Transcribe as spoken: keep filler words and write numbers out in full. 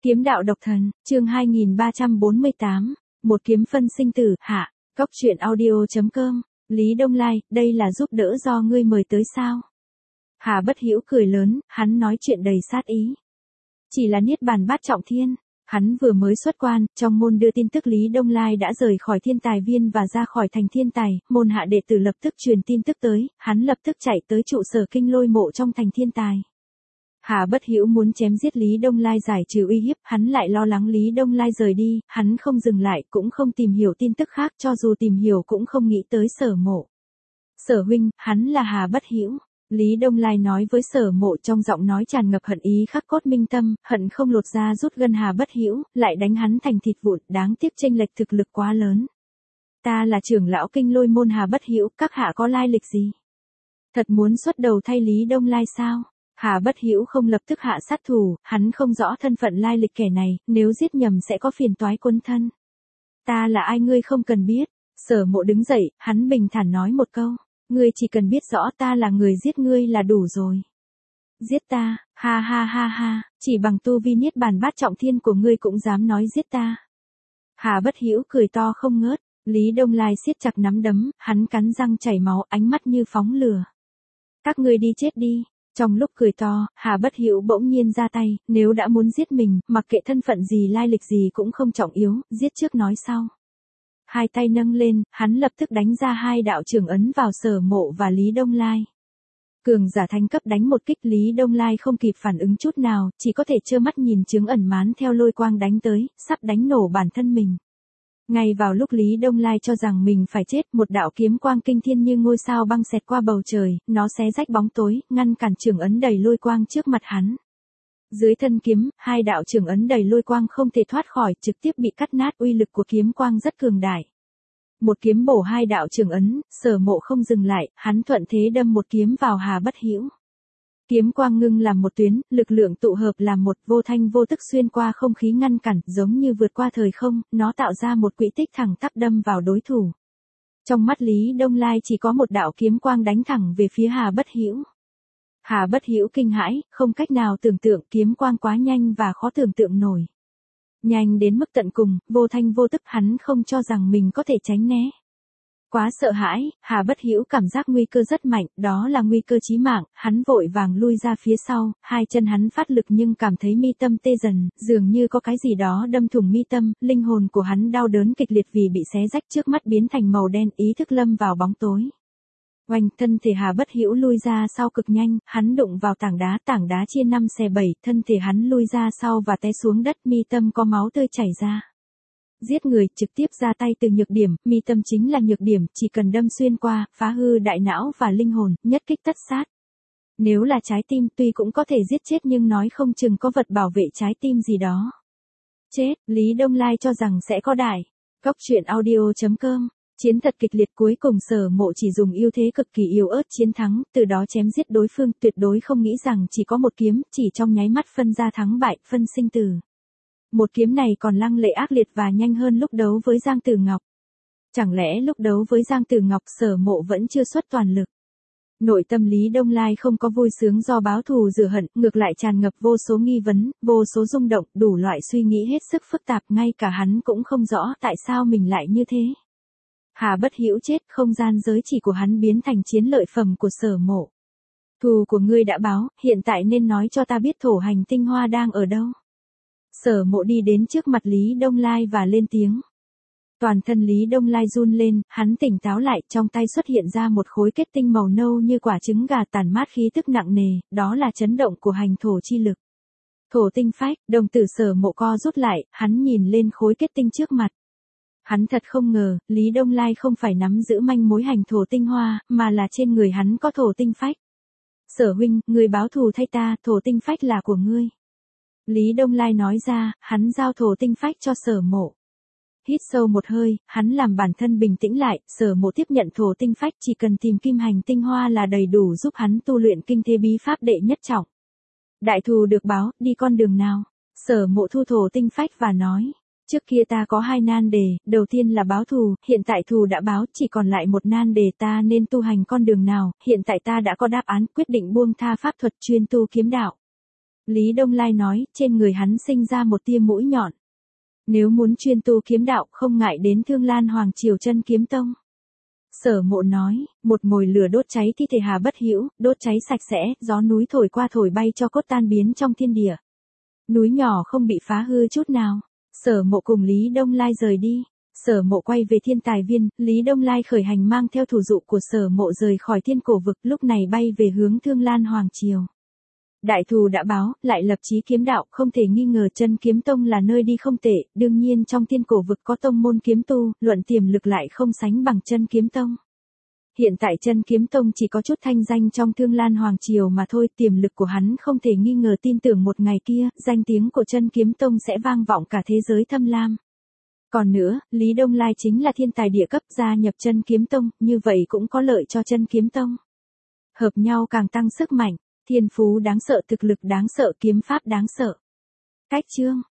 Kiếm đạo độc thần, chương hai nghìn ba trăm bốn mươi tám, một kiếm phân sinh tử, hạ, Cóc truyện audio.com, Lý Đông Lai, đây là giúp đỡ do ngươi mời tới sao? Hà Bất Hữu cười lớn, hắn nói chuyện đầy sát ý. Chỉ là niết bàn bát trọng thiên, hắn vừa mới xuất quan, trong môn đưa tin tức Lý Đông Lai đã rời khỏi thiên tài viên và ra khỏi thành thiên tài, môn hạ đệ tử lập tức truyền tin tức tới, hắn lập tức chạy tới trụ sở kinh lôi mộ trong thành thiên tài. Hà Bất Hữu muốn chém giết Lý Đông Lai giải trừ uy hiếp, hắn lại lo lắng Lý Đông Lai rời đi, hắn không dừng lại, cũng không tìm hiểu tin tức khác, cho dù tìm hiểu cũng không nghĩ tới Sở Mộ. Sở huynh, hắn là Hà Bất Hữu. Lý Đông Lai nói với Sở Mộ trong giọng nói tràn ngập hận ý khắc cốt minh tâm, hận không lột ra rút gân Hà Bất Hữu, lại đánh hắn thành thịt vụn, đáng tiếc chênh lệch thực lực quá lớn. Ta là trưởng lão kinh lôi môn Hà Bất Hữu, các hạ có lai lịch gì? Thật muốn xuất đầu thay Lý Đông Lai sao? Hà Bất Hữu không lập tức hạ sát thủ, hắn không rõ thân phận lai lịch kẻ này, nếu giết nhầm sẽ có phiền toái quân thân. Ta là ai ngươi không cần biết. Sở Mộ đứng dậy, hắn bình thản nói một câu, ngươi chỉ cần biết rõ ta là người giết ngươi là đủ rồi. Giết ta, ha ha ha ha, chỉ bằng tu vi niết bàn bát trọng thiên của ngươi cũng dám nói giết ta. Hà Bất Hữu cười to không ngớt, Lý Đông Lai siết chặt nắm đấm, hắn cắn răng chảy máu, ánh mắt như phóng lửa. Các ngươi đi chết đi. Trong lúc cười to, Hà Bất Hữu bỗng nhiên ra tay, nếu đã muốn giết mình, mặc kệ thân phận gì lai lịch gì cũng không trọng yếu, giết trước nói sau. Hai tay nâng lên, hắn lập tức đánh ra hai đạo trường ấn vào Sở Mộ và Lý Đông Lai. Cường giả thánh cấp đánh một kích, Lý Đông Lai không kịp phản ứng chút nào, chỉ có thể trơ mắt nhìn chướng ẩn mán theo lôi quang đánh tới, sắp đánh nổ bản thân mình. Ngay vào lúc Lý Đông Lai cho rằng mình phải chết, một đạo kiếm quang kinh thiên như ngôi sao băng xẹt qua bầu trời, nó xé rách bóng tối, ngăn cản trường ấn đầy lôi quang trước mặt hắn. Dưới thân kiếm, hai đạo trường ấn đầy lôi quang không thể thoát khỏi, trực tiếp bị cắt nát, uy lực của kiếm quang rất cường đại. Một kiếm bổ hai đạo trường ấn, Sở Mộ không dừng lại, hắn thuận thế đâm một kiếm vào Hà Bất Hữu. Kiếm quang ngưng làm một tuyến, lực lượng tụ hợp làm một, vô thanh vô tức xuyên qua không khí ngăn cản, giống như vượt qua thời không, nó tạo ra một quỹ tích thẳng tắp đâm vào đối thủ. Trong mắt Lý Đông Lai chỉ có một đạo kiếm quang đánh thẳng về phía Hà Bất Hữu. Hà Bất Hữu kinh hãi, không cách nào tưởng tượng, kiếm quang quá nhanh và khó tưởng tượng nổi. Nhanh đến mức tận cùng, vô thanh vô tức, hắn không cho rằng mình có thể tránh né. Quá sợ hãi, Hà Bất Hữu cảm giác nguy cơ rất mạnh, đó là nguy cơ chí mạng, hắn vội vàng lui ra phía sau, hai chân hắn phát lực nhưng cảm thấy mi tâm tê dần, dường như có cái gì đó đâm thủng mi tâm, linh hồn của hắn đau đớn kịch liệt vì bị xé rách, trước mắt biến thành màu đen, ý thức lâm vào bóng tối. Oanh, thân thể Hà Bất Hữu lui ra sau cực nhanh, hắn đụng vào tảng đá, tảng đá chia năm xẻ bảy, thân thể hắn lui ra sau và té xuống đất, mi tâm có máu tươi chảy ra. Giết người, trực tiếp ra tay từ nhược điểm, mi tâm chính là nhược điểm, chỉ cần đâm xuyên qua, phá hư đại não và linh hồn, nhất kích tất sát. Nếu là trái tim, tuy cũng có thể giết chết nhưng nói không chừng có vật bảo vệ trái tim gì đó. Chết, Lý Đông Lai cho rằng sẽ có đại. Cóc truyện audio.com, chiến thật kịch liệt, cuối cùng Sở Mộ chỉ dùng ưu thế cực kỳ yếu ớt chiến thắng, từ đó chém giết đối phương, tuyệt đối không nghĩ rằng chỉ có một kiếm, chỉ trong nháy mắt phân ra thắng bại, phân sinh tử. Một kiếm này còn lăng lệ ác liệt và nhanh hơn lúc đấu với Giang Tử Ngọc. Chẳng lẽ lúc đấu với Giang Tử Ngọc Sở Mộ vẫn chưa xuất toàn lực? Nội tâm Lý Đông Lai không có vui sướng do báo thù rửa hận, ngược lại tràn ngập vô số nghi vấn, vô số rung động, đủ loại suy nghĩ hết sức phức tạp, ngay cả hắn cũng không rõ tại sao mình lại như thế. Hà Bất Hữu chết, không gian giới chỉ của hắn biến thành chiến lợi phẩm của Sở Mộ. Thù của ngươi đã báo, hiện tại nên nói cho ta biết thổ hành tinh hoa đang ở đâu. Sở Mộ đi đến trước mặt Lý Đông Lai và lên tiếng. Toàn thân Lý Đông Lai run lên, hắn tỉnh táo lại, trong tay xuất hiện ra một khối kết tinh màu nâu như quả trứng gà tản mát khí tức nặng nề, đó là chấn động của hành thổ chi lực. Thổ tinh phách, đồng tử Sở Mộ co rút lại, hắn nhìn lên khối kết tinh trước mặt. Hắn thật không ngờ, Lý Đông Lai không phải nắm giữ manh mối hành thổ tinh hoa, mà là trên người hắn có thổ tinh phách. Sở huynh, người báo thù thay ta, thổ tinh phách là của ngươi. Lý Đông Lai nói ra, hắn giao thổ tinh phách cho Sở Mộ. Hít sâu một hơi, hắn làm bản thân bình tĩnh lại, Sở Mộ tiếp nhận thổ tinh phách, chỉ cần tìm kim hành tinh hoa là đầy đủ giúp hắn tu luyện kinh thế bí pháp đệ nhất trọng. Đại thù được báo, đi con đường nào? Sở Mộ thu thổ tinh phách và nói, trước kia ta có hai nan đề, đầu tiên là báo thù, hiện tại thù đã báo, chỉ còn lại một nan đề, ta nên tu hành con đường nào, hiện tại ta đã có đáp án, quyết định buông tha pháp thuật chuyên tu kiếm đạo. Lý Đông Lai nói, trên người hắn sinh ra một tia mũi nhọn. Nếu muốn chuyên tu kiếm đạo không ngại đến Thương Lan Hoàng Triều Chân Kiếm Tông. Sở Mộ nói, một mồi lửa đốt cháy thi thể Hà Bất Hữu, đốt cháy sạch sẽ, gió núi thổi qua thổi bay cho cốt tan biến trong thiên địa. Núi nhỏ không bị phá hư chút nào. Sở Mộ cùng Lý Đông Lai rời đi. Sở Mộ quay về Thiên Tài Viên, Lý Đông Lai khởi hành mang theo thủ dụ của Sở Mộ rời khỏi Thiên Cổ Vực, lúc này bay về hướng Thương Lan Hoàng Triều. Đại thù đã báo, lại lập chí kiếm đạo, không thể nghi ngờ Chân Kiếm Tông là nơi đi không tệ, đương nhiên trong Thiên Cổ Vực có tông môn kiếm tu, luận tiềm lực lại không sánh bằng Chân Kiếm Tông. Hiện tại Chân Kiếm Tông chỉ có chút thanh danh trong Thương Lan Hoàng Triều mà thôi, tiềm lực của hắn không thể nghi ngờ, tin tưởng một ngày kia, danh tiếng của Chân Kiếm Tông sẽ vang vọng cả thế giới thâm lam. Còn nữa, Lý Đông Lai chính là thiên tài địa cấp, gia nhập Chân Kiếm Tông, như vậy cũng có lợi cho Chân Kiếm Tông. Hợp nhau càng tăng sức mạnh, thiên phú đáng sợ, thực lực đáng sợ, kiếm pháp đáng sợ. Cách chương